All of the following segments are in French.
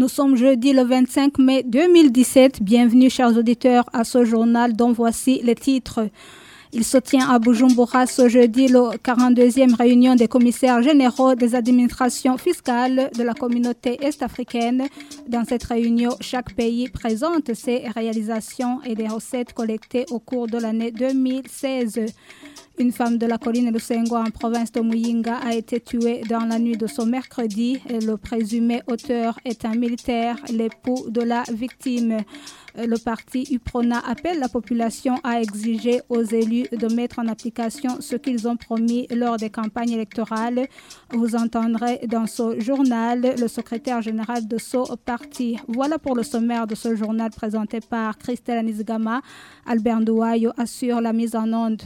Nous sommes jeudi le 25 mai 2017. Bienvenue chers auditeurs à ce journal dont voici les titres. Il se tient à Bujumbura ce jeudi la 42e réunion des commissaires généraux des administrations fiscales de la communauté est-africaine. Dans cette réunion, chaque pays présente ses réalisations et les recettes collectées au cours de l'année 2016. Une femme de la colline Lusengo en province de Muyinga a été tuée dans la nuit de ce mercredi. Le présumé auteur est un militaire, l'époux de la victime. Le parti UPRONA appelle la population à exiger aux élus de mettre en application ce qu'ils ont promis lors des campagnes électorales. Vous entendrez dans ce journal le secrétaire général de ce parti. Voilà pour le sommaire de ce journal présenté par Christelle Anizigama. Albert Ndouayo assure la mise en onde.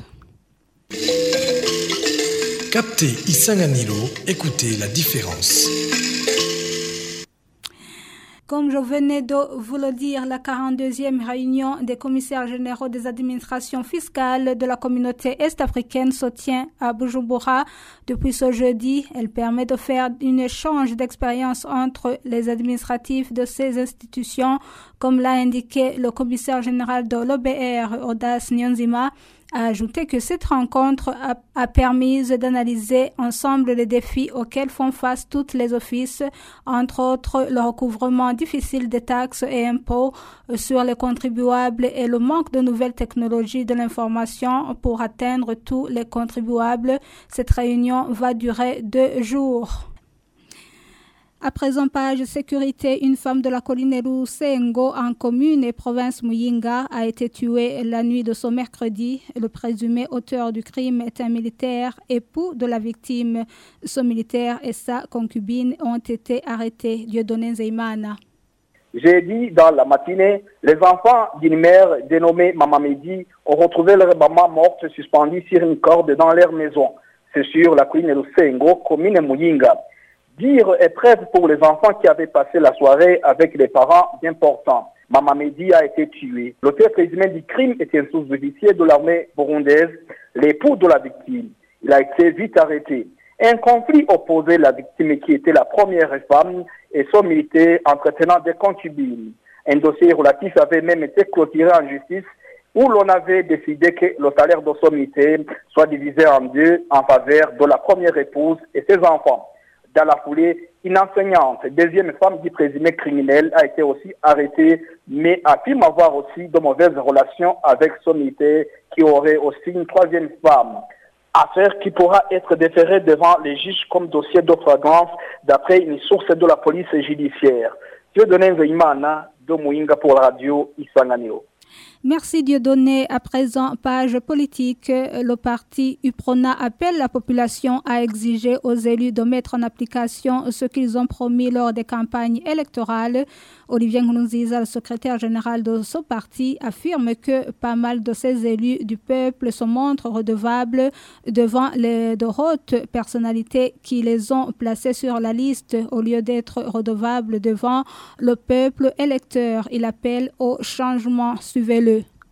Captez Isanganilo, écoutez la différence. Comme je venais de vous le dire, la 42e réunion des commissaires généraux des administrations fiscales de la communauté est-africaine se tient à Bujumbura depuis ce jeudi. Elle permet de faire un échange d'expériences entre les administratifs de ces institutions, comme l'a indiqué le commissaire général de l'OBR, Audace Nyonzima, a ajouté que cette rencontre a permis d'analyser ensemble les défis auxquels font face tous les offices, entre autres le recouvrement difficile des taxes et impôts sur les contribuables et le manque de nouvelles technologies de l'information pour atteindre tous les contribuables. Cette réunion va durer 2 jours. À présent, page sécurité, une femme de la colline Lusengo en commune et province Muyinga a été tuée la nuit de ce mercredi. Le présumé auteur du crime est un militaire, époux de la victime. Ce militaire et sa concubine ont été arrêtés. Dieudonné Zeimana. Jeudi, dans la matinée, les enfants d'une mère dénommée Mama Medi ont retrouvé leur maman morte suspendue sur une corde dans leur maison. C'est sur la colline Lusengo, commune Muyinga. Dire est preuve pour les enfants qui avaient passé la soirée avec les parents importants. Mama Medi a été tuée. L'auteur présumé du crime était un sous-officier de l'armée burundaise, l'époux de la victime. Il a été vite arrêté. Un conflit opposait la victime qui était la première femme et son militaire entretenant des concubines. Un dossier relatif avait même été clôturé en justice où l'on avait décidé que le salaire de son militaire soit divisé en 2 en faveur de la première épouse et ses enfants. Dans la foulée, une enseignante, deuxième femme du présumé criminel, a été aussi arrêtée, mais affirme avoir aussi de mauvaises relations avec son militaire qui aurait aussi une troisième femme. Affaire qui pourra être déférée devant les juges comme dossier de flagrance d'après une source de la police judiciaire. Dieudonné Zeimana de Muyinga pour la radio Isanganilo. Merci Dieudonné. À présent, page politique, le parti UPRONA appelle la population à exiger aux élus de mettre en application ce qu'ils ont promis lors des campagnes électorales. Olivier Nkurunziza, le secrétaire général de ce parti, affirme que pas mal de ces élus du peuple se montrent redevables devant de hautes personnalités qui les ont placés sur la liste au lieu d'être redevables devant le peuple électeur. Il appelle au changement. Suivez-le.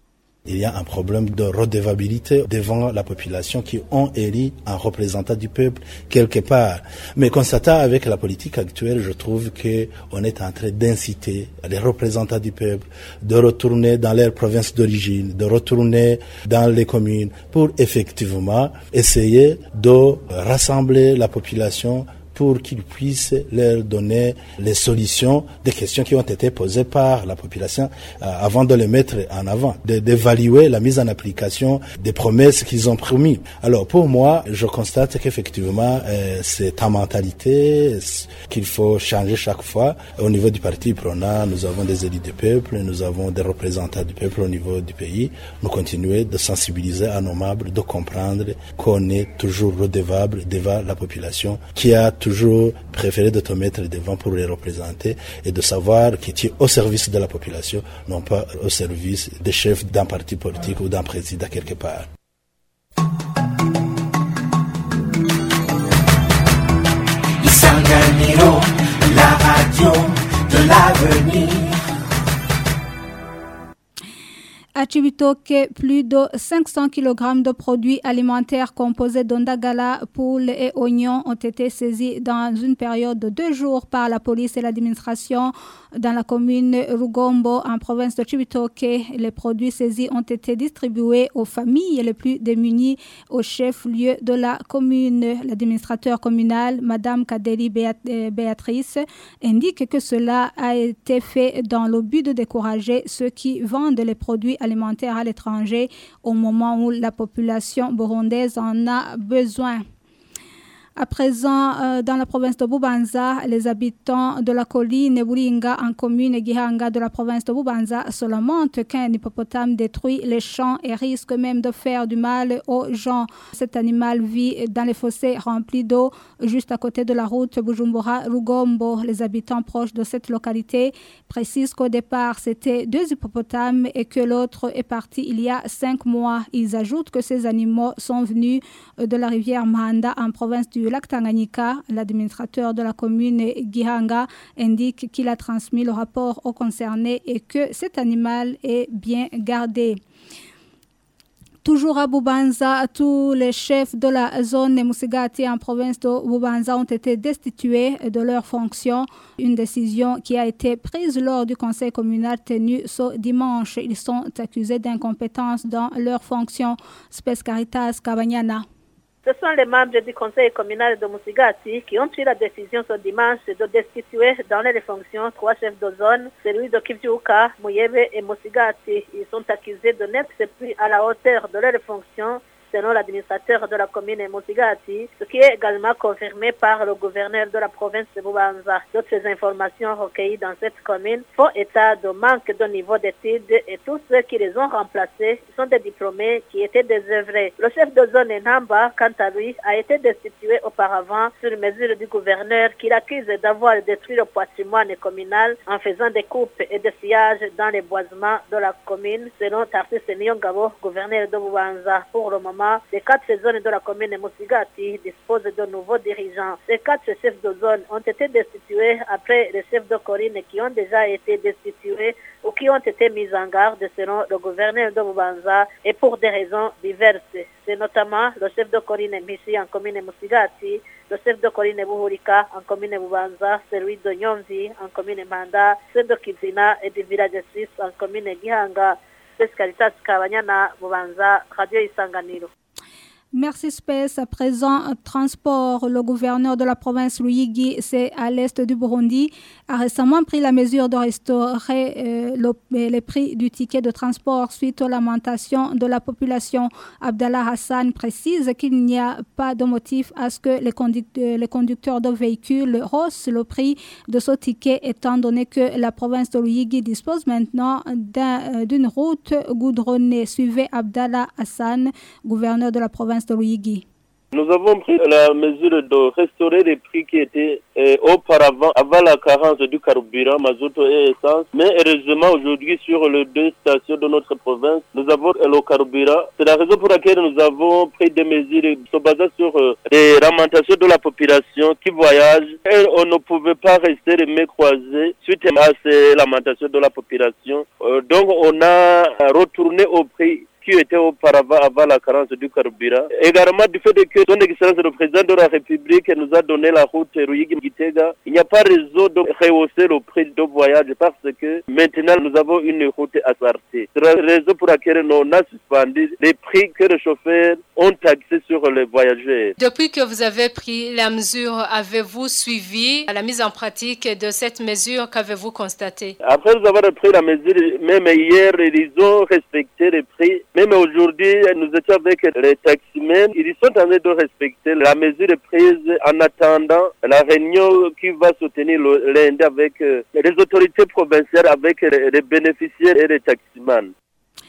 Il y a un problème de redevabilité devant la population qui ont élu un représentant du peuple quelque part. Mais constatant avec la politique actuelle, je trouve qu'on est en train d'inciter les représentants du peuple de retourner dans leur province d'origine, de retourner dans les communes pour effectivement essayer de rassembler la population pour qu'ils puissent leur donner les solutions des questions qui ont été posées par la population avant de les mettre en avant, d'évaluer la mise en application des promesses qu'ils ont promis. Alors pour moi, je constate qu'effectivement, c'est ta mentalité qu'il faut changer chaque fois. Au niveau du parti UPRONA, nous avons des élus du peuple, nous avons des représentants du peuple au niveau du pays. Nous continuons de sensibiliser à nos membres, de comprendre qu'on est toujours redevable devant la population qui a toujours préféré de te mettre devant pour les représenter et de savoir que tu es au service de la population, non pas au service des chefs d'un parti politique ou d'un président quelque part. Isanganiro, la radio de l'avenir. À Cibitoke, plus de 500 kg de produits alimentaires composés d'ondagala, poules et oignons ont été saisis dans une période de 2 jours par la police et l'administration dans la commune Rugombo, en province de Cibitoke. Les produits saisis ont été distribués aux familles les plus démunies au chef-lieu de la commune. L'administrateur communal, Madame Kadeli Béatrice, indique que cela a été fait dans le but de décourager ceux qui vendent les produits alimentaires à l'étranger au moment où la population burundaise en a besoin. À présent, dans la province de Bubanza, les habitants de la colline Buringa en commune Gihanga de la province de Bubanza se lamentent qu'un hippopotame détruit les champs et risque même de faire du mal aux gens. Cet animal vit dans les fossés remplis d'eau juste à côté de la route Bujumbura-Rugombo. Les habitants proches de cette localité précisent qu'au départ, c'était 2 hippopotames et que l'autre est parti il y a 5 mois. Ils ajoutent que ces animaux sont venus de la rivière Mahanda en province du lac Tanganyika. L'administrateur de la commune Gihanga indique qu'il a transmis le rapport aux concernés et que cet animal est bien gardé. Toujours à Bubanza, tous les chefs de la zone Musigati en province de Bubanza ont été destitués de leurs fonctions. Une décision qui a été prise lors du conseil communal tenu ce dimanche. Ils sont accusés d'incompétence dans leurs fonctions. Spes Caritas Kabanyana. Ce sont les membres du conseil communal de Musigati qui ont pris la décision ce dimanche de destituer dans les fonctions 3 chefs de zone, celui de Kivyuka, Muyebe et Musigati. Ils sont accusés de n'être plus à la hauteur de leurs fonctions, selon l'administrateur de la commune Musigati, ce qui est également confirmé par le gouverneur de la province de Bubanza. D'autres informations recueillies dans cette commune font état de manque de niveau d'études et tous ceux qui les ont remplacés sont des diplômés qui étaient désœuvrés. Le chef de zone Namba, quant à lui, a été destitué auparavant sur mesure du gouverneur qui l'accuse d'avoir détruit le patrimoine communal en faisant des coupes et des sillages dans les boisements de la commune, selon Tarsis Nyongabo, gouverneur de Bubanza. Pour le moment, les 4 zones de la commune Musigati disposent de nouveaux dirigeants. Ces 4 chefs de zone ont été destitués après les chefs de colline qui ont déjà été destitués ou qui ont été mis en garde selon le gouverneur de Bubanza et pour des raisons diverses. C'est notamment le chef de colline Michi en commune Musigati, le chef de colline Buhurika en commune Bubanza, celui de Nyomvi en commune Manda, ceux de Kizina et du village 6 en commune Gihanga. Caritas Kabanyana, Bubanza, Radio Isanganiro. Merci Spes. À présent, transport. Le gouverneur de la province Ruyigi, c'est à l'est du Burundi, a récemment pris la mesure de restaurer les prix du ticket de transport suite aux lamentations de la population. Abdallah Hassan précise qu'il n'y a pas de motif à ce que les conducteurs de véhicules haussent le prix de ce ticket, étant donné que la province de Ruyigi dispose maintenant d'une route goudronnée. Suivez Abdallah Hassan, gouverneur de la province de Ruyigi. Nous avons pris la mesure de restaurer les prix qui étaient auparavant, avant la carence du carburant, mazout et essence. Mais heureusement, aujourd'hui, sur les 2 stations de notre province, nous avons le carburant. C'est la raison pour laquelle nous avons pris des mesures se basant sur les lamentations de la population qui voyage. Et on ne pouvait pas rester les mains croisées suite à ces lamentations de la population. Donc, on a retourné au prix qui était auparavant avant la carence du carburant. Également du fait que son excellence le président de la République nous a donné la route Ruyigi-Gitega, il n'y a pas raison de rehausser le prix de voyage parce que maintenant nous avons une route asfaltée. C'est la raison pour laquelle on a suspendu les prix que les chauffeurs ont taxés sur les voyageurs. Depuis que vous avez pris la mesure, avez-vous suivi la mise en pratique de cette mesure? Qu'avez-vous constaté? Après nous avons pris la mesure, même hier, ils ont respecté les prix. Même aujourd'hui, nous étions avec les taximens. Ils sont en train de respecter la mesure prise en attendant la réunion qui va se tenir lundi avec les autorités provinciales, avec les bénéficiaires et les taximans.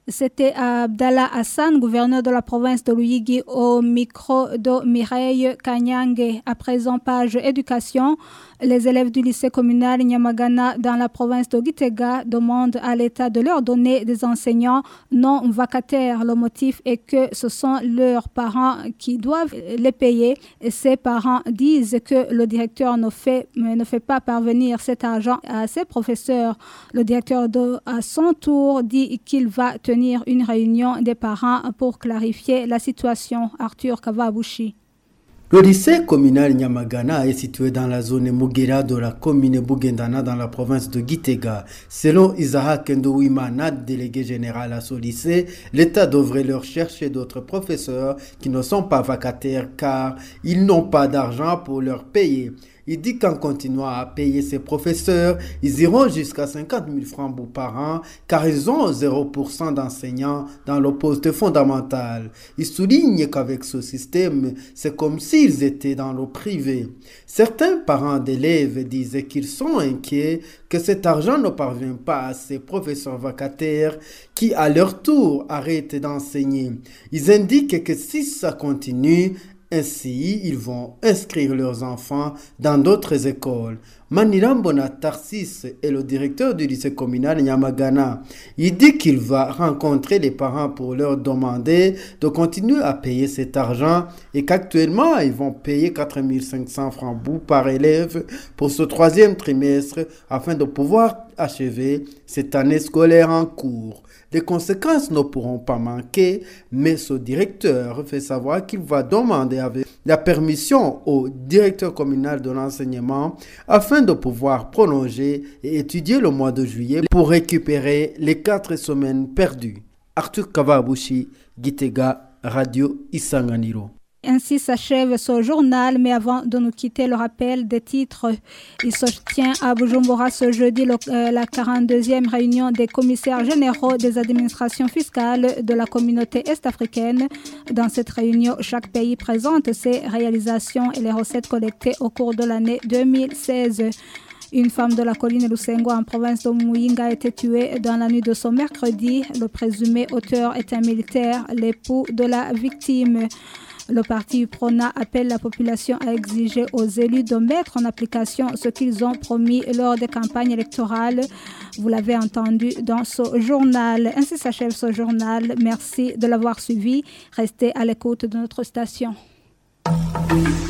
C'était Abdallah Hassan, gouverneur de la province de Luigi, au micro de Mireille Kanyange. À présent, page éducation. Les élèves du lycée communal Nyamagana dans la province de Gitega demandent à l'État de leur donner des enseignants non vacataires. Le motif est que ce sont leurs parents qui doivent les payer. Et ces parents disent que le directeur ne fait pas parvenir cet argent à ses professeurs. Le directeur, à son tour, dit qu'il va tenir une réunion des parents pour clarifier la situation. Arthur Kavabushi. Le lycée communal Nyamagana est situé dans la zone Mugera de la commune Bugendana dans la province de Gitega. Selon Isaac Ndouimana, délégué général à ce lycée, l'État devrait leur chercher d'autres professeurs qui ne sont pas vacataires car ils n'ont pas d'argent pour leur payer. Il dit qu'en continuant à payer ses professeurs, ils iront jusqu'à 50 000 francs par an car ils ont 0% d'enseignants dans le poste fondamental. Il souligne qu'avec ce système, c'est comme s'ils étaient dans le privé. Certains parents d'élèves disent qu'ils sont inquiets que cet argent ne parvient pas à ces professeurs vacataires qui, à leur tour, arrêtent d'enseigner. Ils indiquent que si ça continue, ainsi, ils vont inscrire leurs enfants dans d'autres écoles. Manirambona Tarsis est le directeur du lycée communal Nyamagana. Il dit qu'il va rencontrer les parents pour leur demander de continuer à payer cet argent et qu'actuellement, ils vont payer 4 500 francs par élève pour ce 3e trimestre afin de pouvoir achever cette année scolaire en cours. Les conséquences ne pourront pas manquer, mais ce directeur fait savoir qu'il va demander avec la permission au directeur communal de l'enseignement afin de pouvoir prolonger et étudier le mois de juillet pour récupérer les 4 semaines perdues. Arthur Kavabushi, Gitega, Radio Isanganiro. Ainsi s'achève ce journal, mais avant de nous quitter, le rappel des titres. Il se tient à Bujumbura ce jeudi la 42e réunion des commissaires généraux des administrations fiscales de la communauté est-africaine. Dans cette réunion, chaque pays présente ses réalisations et les recettes collectées au cours de l'année 2016. Une femme de la colline Lusengo en province de Muyinga a été tuée dans la nuit de ce mercredi. Le présumé auteur est un militaire, l'époux de la victime. Le parti UPRONA appelle la population à exiger aux élus de mettre en application ce qu'ils ont promis lors des campagnes électorales. Vous l'avez entendu dans ce journal. Ainsi s'achève ce journal. Merci de l'avoir suivi. Restez à l'écoute de notre station.